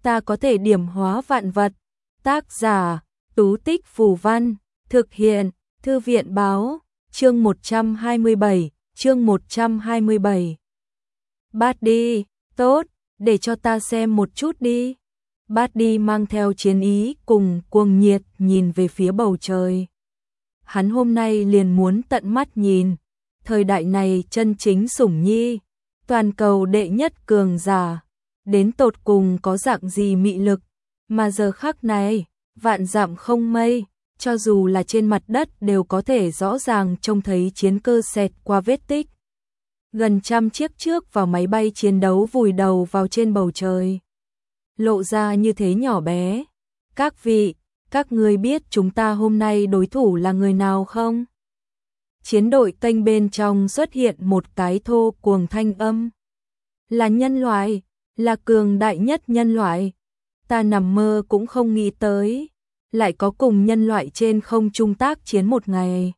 ta có thể điểm hóa vạn vật. Tác giả, Tú Tích Phù Văn, thực hiện, Thư viện Báo, chương 127. Bát đi, tốt, để cho ta xem một chút đi. Bát đi mang theo chiến ý cùng cuồng nhiệt nhìn về phía bầu trời. Hắn hôm nay liền muốn tận mắt nhìn, thời đại này chân chính sủng nhi, toàn cầu đệ nhất cường giả, đến tột cùng có dạng gì mị lực, mà giờ khắc này, vạn dặm không mây, cho dù là trên mặt đất đều có thể rõ ràng trông thấy chiến cơ xẹt qua vết tích. Gần 100 chiếc trước vào máy bay chiến đấu vùi đầu vào trên bầu trời. Lộ ra như thế nhỏ bé. Các vị, các ngươi biết chúng ta hôm nay đối thủ là người nào không? Chiến đội kênh bên trong xuất hiện một cái thô cuồng thanh âm. Là nhân loại, là cường đại nhất nhân loại. Ta nằm mơ cũng không nghĩ tới, lại có cùng nhân loại trên không trung tác chiến một ngày.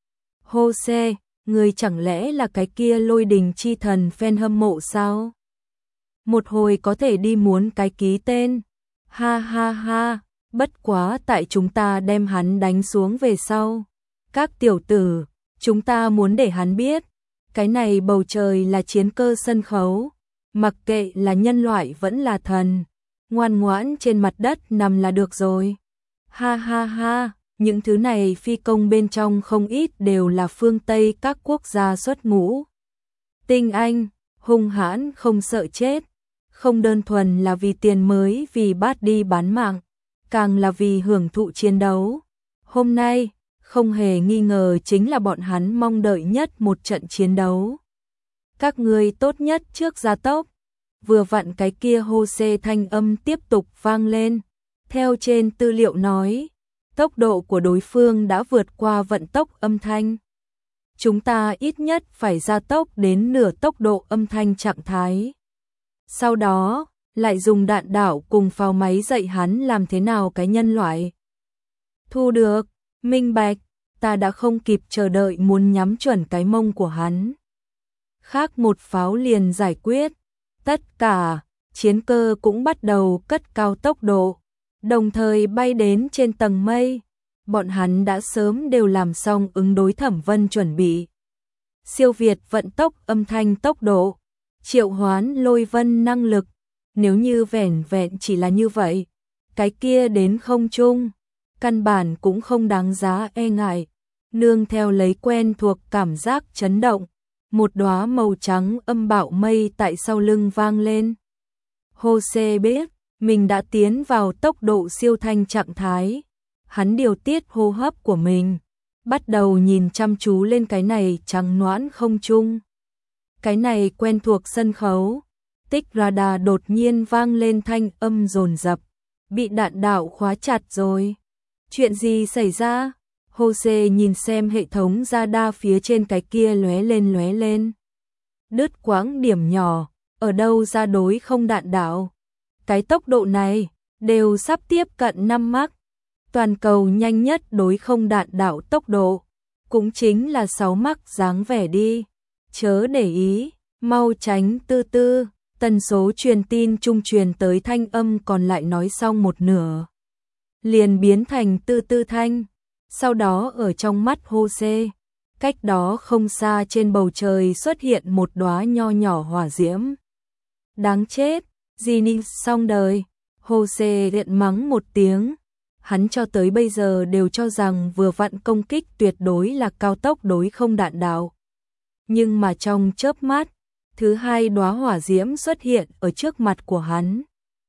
Jose, người chẳng lẽ là cái kia Lôi Đình chi thần fan hâm mộ sao? Một hồi có thể đi muốn cái ký tên. Ha ha ha, bất quá tại chúng ta đem hắn đánh xuống về sau. Các tiểu tử, chúng ta muốn để hắn biết, cái này bầu trời là chiến cơ sân khấu, mặc kệ là nhân loại vẫn là thần, ngoan ngoãn trên mặt đất nằm là được rồi. Ha ha ha, những thứ này phi công bên trong không ít đều là phương Tây các quốc gia xuất ngũ. Tinh anh, hung hãn không sợ chết, không đơn thuần là vì tiền mới vì bát đi bán mạng, càng là vì hưởng thụ chiến đấu. Hôm nay, không hề nghi ngờ chính là bọn hắn mong đợi nhất một trận chiến đấu. Các ngươi tốt nhất trước gia tốc. Vừa vặn cái kia Jose thanh âm tiếp tục vang lên. Theo trên tư liệu nói, tốc độ của đối phương đã vượt qua vận tốc âm thanh. Chúng ta ít nhất phải gia tốc đến nửa tốc độ âm thanh trạng thái. Sau đó, lại dùng đạn đạo cùng pháo máy dạy hắn làm thế nào cái nhân loại. Thu được, minh bạch, ta đã không kịp chờ đợi muốn nhắm chuẩn cái mông của hắn. Khác một pháo liền giải quyết, tất cả, chiến cơ cũng bắt đầu cất cao tốc độ, đồng thời bay đến trên tầng mây. Bọn hắn đã sớm đều làm xong ứng đối Thẩm Vân chuẩn bị. Siêu việt vận tốc âm thanh tốc độ, triệu hoán lôi vân năng lực, nếu như vẻn vẹn chỉ là như vậy, cái kia đến không trung, căn bản cũng không đáng giá e ngại. Nương theo lấy quen thuộc cảm giác chấn động, một đóa màu trắng âm bạo mây tại sau lưng vang lên. Jose biết, mình đã tiến vào tốc độ siêu thanh trạng thái. Hắn điều tiết hô hấp của mình, bắt đầu nhìn chăm chú lên cái này trắng noãn không trung. Cái này quen thuộc sân khấu, tích radar đột nhiên vang lên thanh âm dồn dập, bị đạn đạo khóa chặt rồi. Chuyện gì xảy ra? Jose nhìn xem hệ thống radar phía trên cái kia lóe lên. Đứt quãng điểm nhỏ, ở đâu ra đối không đạn đạo? Cái tốc độ này, đều sắp tiếp cận 5 Mach. Toàn cầu nhanh nhất đối không đạn đạo tốc độ, cũng chính là 6 Mach dáng vẻ đi. Chớ để ý, mau tránh tư tư, tần số truyền tin trung truyền tới thanh âm còn lại nói xong một nửa. Liền biến thành tư tư thanh, sau đó ở trong mắt Jose, cách đó không xa trên bầu trời xuất hiện một đóa nho nhỏ hỏa diễm. Đáng chết, Ginny xong đời, Jose giận mắng một tiếng. Hắn cho tới bây giờ đều cho rằng vừa vặn công kích tuyệt đối là cao tốc đối không đạn đạo. Nhưng mà trong chớp mắt, thứ hai đóa hỏa diễm xuất hiện ở trước mặt của hắn.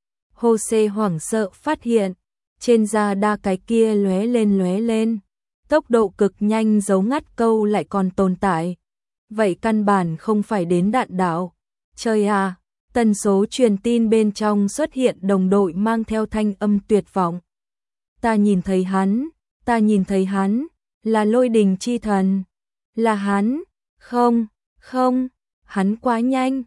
Jose hoảng sợ phát hiện, trên da đa cái kia lóe lên, tốc độ cực nhanh dấu ngắt câu lại còn tồn tại. Vậy căn bản không phải đến đạn đạo. Trời à, tần số truyền tin bên trong xuất hiện đồng đội mang theo thanh âm tuyệt vọng. Ta nhìn thấy hắn, là Lôi Đình chi thần, là hắn, không, hắn quá nhanh,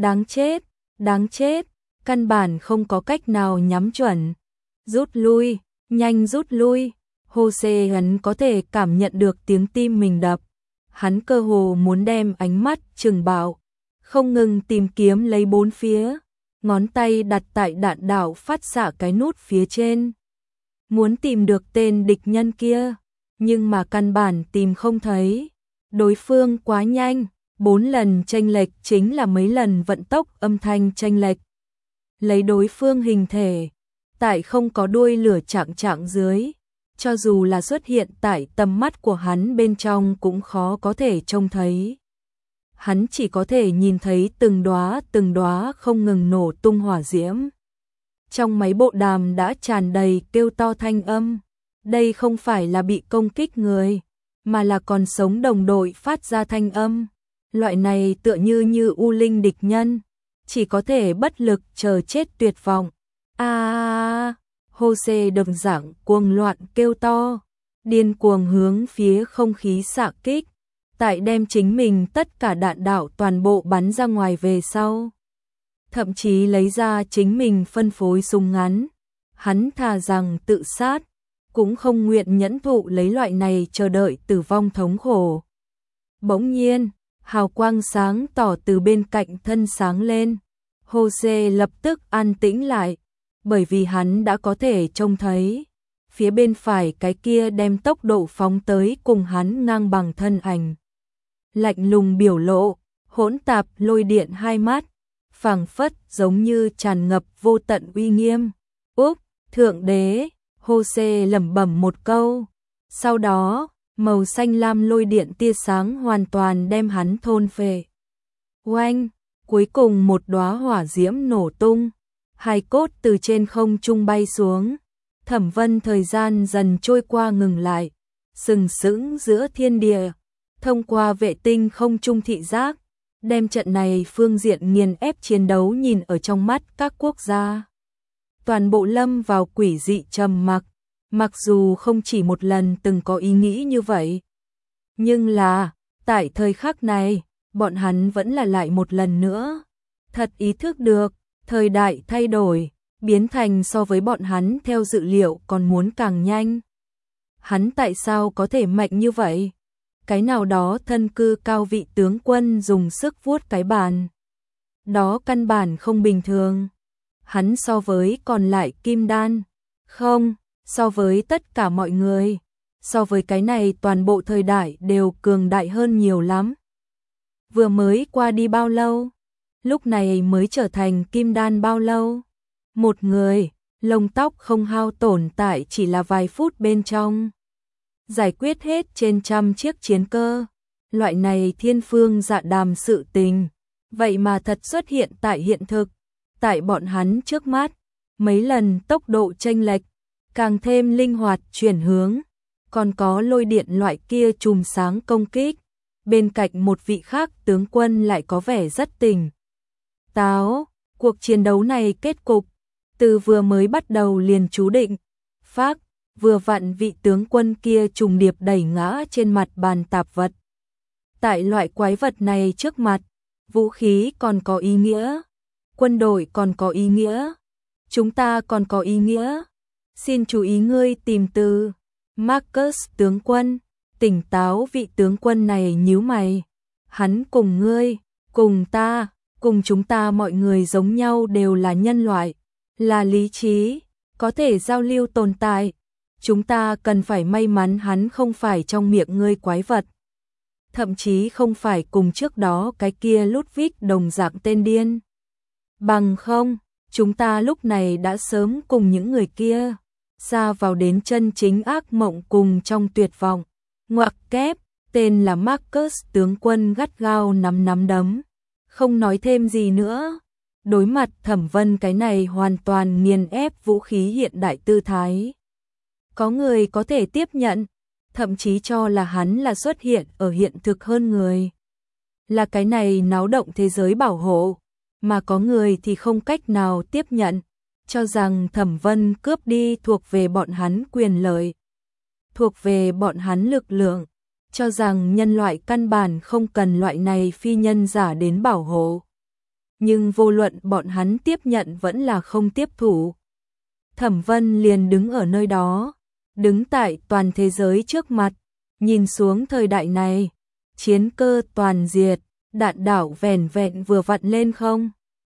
đáng chết, căn bản không có cách nào nhắm chuẩn. Rút lui, nhanh rút lui. Jose hắn có thể cảm nhận được tiếng tim mình đập. Hắn cơ hồ muốn đem ánh mắt trừng bạo, không ngừng tìm kiếm lấy bốn phía. ngón tay đặt tại đạn đạo phát xạ cái nút phía trên. Muốn tìm được tên địch nhân kia, nhưng mà căn bản tìm không thấy. Đối phương quá nhanh, 4 lần chênh lệch chính là mấy lần vận tốc âm thanh chênh lệch. Lấy đối phương hình thể, tại không có đuôi lửa chạng dưới, cho dù là xuất hiện tại tầm mắt của hắn bên trong cũng khó có thể trông thấy. Hắn chỉ có thể nhìn thấy từng đóa không ngừng nổ tung hỏa diễm. Trong máy bộ đàm đã tràn đầy kêu to thanh âm. Đây không phải là bị công kích người, mà là còn sống đồng đội phát ra thanh âm. Loại này tựa như u linh địch nhân, chỉ có thể bất lực chờ chết tuyệt vọng. Jose đồng dạng cuồng loạn kêu to, điên cuồng hướng phía không khí xạ kích, tại đem chính mình tất cả đạn đạo toàn bộ bắn ra ngoài về sau. Thậm chí lấy ra chính mình phân phối súng ngắn, hắn thà rằng tự sát, cũng không nguyện nhẫn thụ lấy loại này chờ đợi tử vong thống khổ. Bỗng nhiên, hào quang sáng tỏ từ bên cạnh thân sáng lên, Jose lập tức an tĩnh lại, bởi vì hắn đã có thể trông thấy phía bên phải cái kia đem tốc độ phóng tới cùng hắn ngang bằng thân ảnh. Lạnh lùng biểu lộ, hỗn tạp lôi điện hai mắt, phảng phất giống như tràn ngập vô tận uy nghiêm. Úp, thượng đế, Jose lẩm bẩm một câu. Sau đó, màu xanh lam lôi điện tia sáng hoàn toàn đem hắn thôn phệ. Oanh, cuối cùng một đóa hỏa diễm nổ tung, hài cốt từ trên không trung bay xuống. Thẩm Vân thời gian dần trôi qua ngừng lại, sừng sững giữa thiên địa, thông qua vệ tinh không trung thị giác, đem trận này phương diện nghiền ép chiến đấu nhìn ở trong mắt các quốc gia. Toàn bộ lâm vào quỷ dị trầm mặc, mặc dù không chỉ một lần từng có ý nghĩ như vậy. Nhưng là, tại thời khắc này, bọn hắn vẫn là lại một lần nữa. Thật ý thức được, thời đại thay đổi, biến thành so với bọn hắn theo dự liệu còn muốn càng nhanh. Hắn tại sao có thể mạnh như vậy? Cái nào đó thân cư cao vị tướng quân dùng sức vuốt cái bàn. Đó căn bản không bình thường. Hắn so với còn lại kim đan, không, so với tất cả mọi người, so với cái này toàn bộ thời đại đều cường đại hơn nhiều lắm. Vừa mới qua đi bao lâu? Lúc này mới trở thành kim đan bao lâu? Một người, lông tóc không hao tổn tại chỉ là vài phút bên trong. Giải quyết hết trên 100 chiếc chiến cơ. Loại này thiên phương dạ đàm sự tình, vậy mà thật xuất hiện tại hiện thực. Tại bọn hắn trước mắt, mấy lần tốc độ chênh lệch, càng thêm linh hoạt chuyển hướng, còn có lôi điện loại kia chùm sáng công kích. Bên cạnh một vị khác tướng quân lại có vẻ rất tỉnh táo. Cuộc chiến đấu này kết cục, từ vừa mới bắt đầu liền chú định. Phác, vừa vặn vị tướng quân kia trùng điệp đẩy ngã trên mặt bàn tạp vật. Tại loại quái vật này trước mặt, vũ khí còn có ý nghĩa. Quân đội còn có ý nghĩa, chúng ta còn có ý nghĩa. Xin chú ý ngươi tìm từ. Marcus tướng quân, tỉnh táo vị tướng quân này nhíu mày. Hắn cùng ngươi, cùng ta, cùng chúng ta mọi người giống nhau đều là nhân loại, là lý trí, có thể giao lưu tồn tại. Chúng ta cần phải may mắn hắn không phải trong miệng ngươi quái vật. Thậm chí không phải cùng trước đó cái kia Ludwig đồng dạng tên điên. Bằng không, chúng ta lúc này đã sớm cùng những người kia xa vào đến chân chính ác mộng cùng trong tuyệt vọng. Ngoặc kép, tên là Marcus tướng quân gắt gao nắm đấm, không nói thêm gì nữa. Đối mặt Thẩm Vân cái này hoàn toàn nghiền ép vũ khí hiện đại tư thái. Có người có thể tiếp nhận, thậm chí cho là hắn là xuất hiện ở hiện thực hơn người. Là cái này náo động thế giới bảo hộ. Mà có người thì không cách nào tiếp nhận, cho rằng Thẩm Vân cướp đi thuộc về bọn hắn quyền lợi, thuộc về bọn hắn lực lượng, cho rằng nhân loại căn bản không cần loại này phi nhân giả đến bảo hộ. Nhưng vô luận bọn hắn tiếp nhận vẫn là không tiếp thủ. Thẩm Vân liền đứng ở nơi đó, đứng tại toàn thế giới trước mặt, nhìn xuống thời đại này, chiến cơ toàn diệt, đạn đảo vẻn vẹn vừa vặn lên không.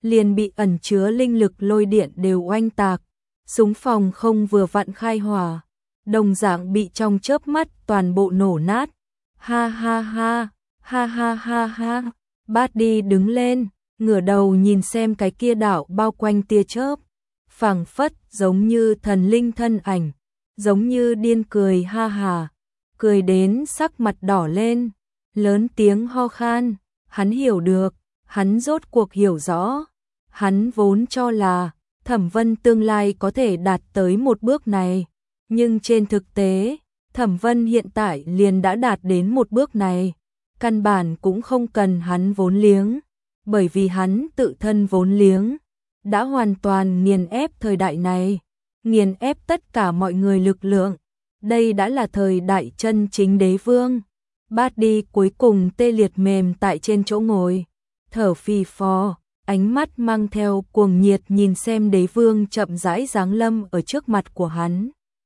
liền bị ẩn chứa linh lực lôi điện đều oanh tạc. Súng phòng không vừa vặn khai hỏa, đồng dạng bị trong chớp mắt toàn bộ nổ nát. Ha ha ha, ha ha ha ha. Buddy đứng lên, ngửa đầu nhìn xem cái kia đảo bao quanh tia chớp, phảng phất giống như thần linh thân ảnh, giống như điên cười ha hà, cười đến sắc mặt đỏ lên, lớn tiếng ho khan. Hắn hiểu được, hắn rốt cuộc hiểu rõ, hắn vốn cho là Thẩm Vân tương lai có thể đạt tới một bước này, nhưng trên thực tế, Thẩm Vân hiện tại liền đã đạt đến một bước này, căn bản cũng không cần hắn vốn liếng, bởi vì hắn tự thân vốn liếng đã hoàn toàn nghiền ép thời đại này, nghiền ép tất cả mọi người lực lượng. Đây đã là thời đại chân chính đế vương. Buddy cuối cùng tê liệt mềm tại trên chỗ ngồi, thở phì phò, ánh mắt mang theo cuồng nhiệt nhìn xem đế vương chậm rãi giáng lâm ở trước mặt của hắn.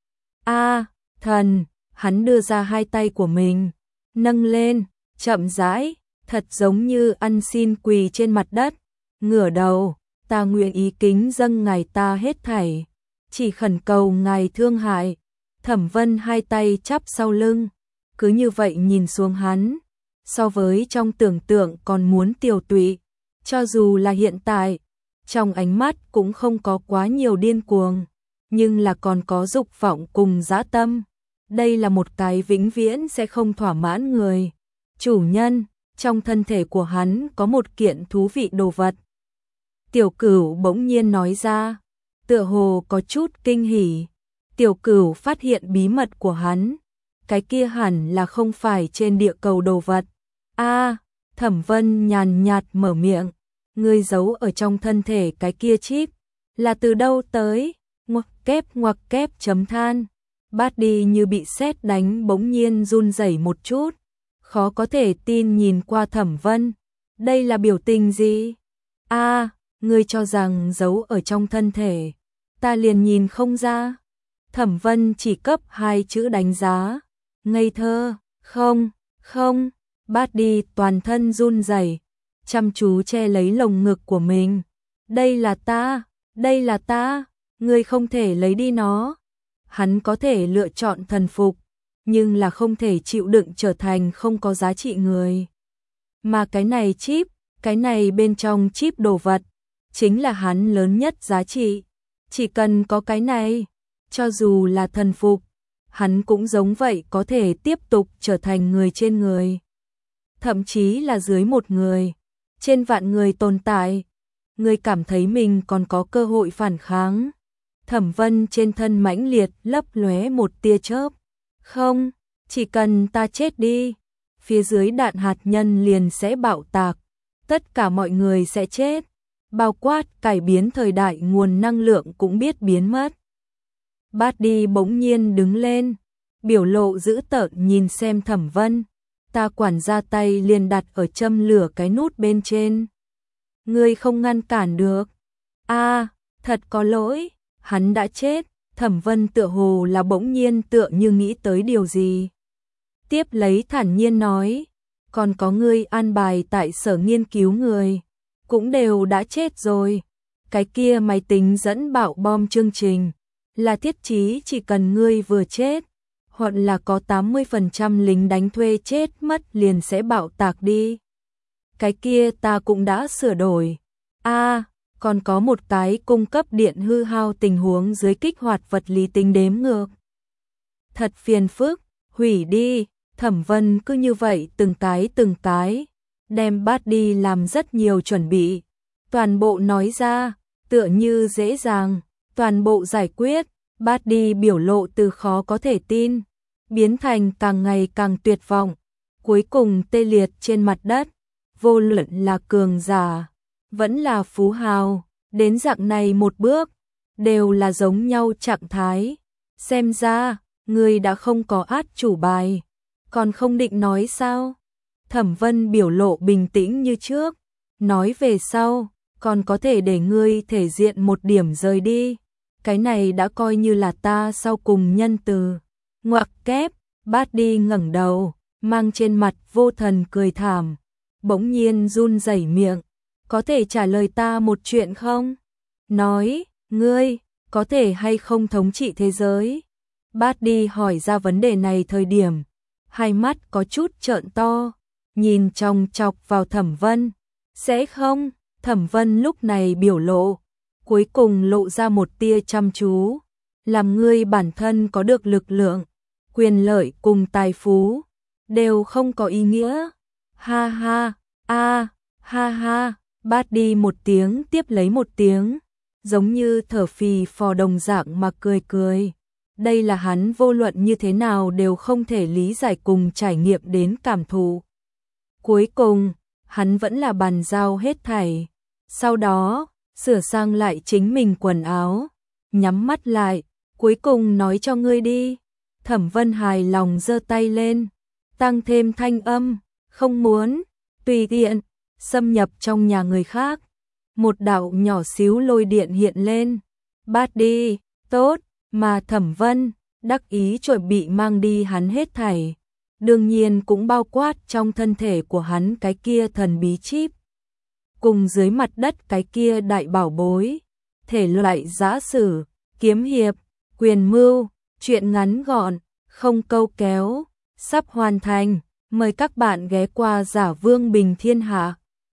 A, thần, hắn đưa ra hai tay của mình, nâng lên, chậm rãi, thật giống như ăn xin quỳ trên mặt đất, ngửa đầu, ta nguyện ý kính dâng ngài ta hết thảy, chỉ khẩn cầu ngài thương hại. Thẩm Vân hai tay chắp sau lưng, cứ như vậy nhìn xuống hắn, so với trong tưởng tượng còn muốn tiều tụy, cho dù là hiện tại, trong ánh mắt cũng không có quá nhiều điên cuồng, nhưng là còn có dục vọng cùng dã tâm. Đây là một cái vĩnh viễn sẽ không thỏa mãn người. Chủ nhân, trong thân thể của hắn có một kiện thú vị đồ vật. Tiểu Cửu bỗng nhiên nói ra, tựa hồ có chút kinh hỉ. Tiểu Cửu phát hiện bí mật của hắn, cái kia hẳn là không phải trên địa cầu đồ vật. A, Thẩm Vân nhàn nhạt mở miệng, ngươi giấu ở trong thân thể cái kia chip, là từ đâu tới? Ngoặc kép chấm than. Buddy như bị sét đánh bỗng nhiên run rẩy một chút, khó có thể tin nhìn qua Thẩm Vân. Đây là biểu tình gì? A, ngươi cho rằng giấu ở trong thân thể, ta liền nhìn không ra. Thẩm Vân chỉ cấp 2 chữ đánh giá, ngây thơ. Không. Buddy toàn thân run rẩy, chăm chú che lấy lồng ngực của mình. Đây là ta, ngươi không thể lấy đi nó. Hắn có thể lựa chọn thần phục, nhưng là không thể chịu đựng trở thành không có giá trị người. Mà cái này chip, cái này bên trong chip đồ vật, chính là hắn lớn nhất giá trị. Chỉ cần có cái này, cho dù là thần phục, hắn cũng giống vậy có thể tiếp tục trở thành người trên người. Thậm chí là dưới một người, trên vạn người tồn tại, người cảm thấy mình còn có cơ hội phản kháng. Thẩm Vân trên thân mãnh liệt lấp lóe một tia chớp. Không, chỉ cần ta chết đi, phía dưới đạn hạt nhân liền sẽ bạo tạc, tất cả mọi người sẽ chết, bao quát cải biến thời đại nguồn năng lượng cũng biết biến mất. Buddy bỗng nhiên đứng lên, biểu lộ dữ tợn nhìn xem Thẩm Vân, ta quản gia tay liền đặt ở châm lửa cái nút bên trên. Ngươi không ngăn cản được. A, thật có lỗi, hắn đã chết. Thẩm Vân tựa hồ là bỗng nhiên tựa như nghĩ tới điều gì. Tiếp lấy thản nhiên nói, còn có ngươi an bài tại sở nghiên cứu người, cũng đều đã chết rồi. Cái kia máy tính dẫn bạo bom chương trình, là thiết chí chỉ cần ngươi vừa chết, hoặc là có 80% lính đánh thuê chết mất liền sẽ bạo tạc đi. Cái kia ta cũng đã sửa đổi. A, còn có một cái cung cấp điện hư hao tình huống dưới kích hoạt vật lý tính đếm ngược. Thật phiền phức, hủy đi. Thẩm Vân cứ như vậy từng cái, đem Buddy làm rất nhiều chuẩn bị. Toàn bộ nói ra, tựa như dễ dàng, toàn bộ giải quyết. Buddy biểu lộ từ khó có thể tin, biến thành càng ngày càng tuyệt vọng, cuối cùng tê liệt trên mặt đất. Vô luận là cường giả, vẫn là phú hào, đến dạng này một bước, đều là giống nhau trạng thái. Xem ra, người đã không có át chủ bài, còn không định nói sao? Thẩm Vân biểu lộ bình tĩnh như trước, nói về sau, còn có thể để ngươi thể diện một điểm rời đi. Cái này đã coi như là ta sau cùng nhân từ. Ngoặc kép, Buddy ngẩng đầu, mang trên mặt vô thần cười thảm, bỗng nhiên run rẩy miệng, có thể trả lời ta một chuyện không? Nói, ngươi, có thể hay không thống trị thế giới? Bát đi hỏi ra vấn đề này thời điểm, hai mắt có chút trợn to, nhìn chòng chọc vào Thẩm Vân. Sẽ không, Thẩm Vân lúc này biểu lộ, cuối cùng lộ ra một tia chăm chú. Làm ngươi bản thân có được lực lượng, quyền lợi cùng tài phú, đều không có ý nghĩa. Ha ha, ha ha, Bát đi một tiếng tiếp lấy một tiếng, giống như thở phì phò đồng dạng mà cười cười. Đây là hắn vô luận như thế nào đều không thể lý giải cùng trải nghiệm đến cảm thụ. Cuối cùng, hắn vẫn là bàn giao hết thảy. Sau đó, sửa sang lại chính mình quần áo, nhắm mắt lại, cuối cùng nói cho ngươi đi. Thẩm Vân hài lòng giơ tay lên, tăng thêm thanh âm, không muốn, tùy tiện, xâm nhập trong nhà người khác. Một đạo nhỏ xíu lôi điện hiện lên. Bát đi, tốt, mà Thẩm Vân, đắc ý chuẩn bị mang đi hắn hết thảy. Đương nhiên cũng bao quát trong thân thể của hắn cái kia thần bí chip. Cùng dưới mặt đất cái kia đại bảo bối. Thể loại giã sử, kiếm hiệp, quyền mưu, truyện ngắn gọn, không câu kéo, sắp hoàn thành. Mời các bạn ghé qua Giả Vương Bình Thiên Hạ.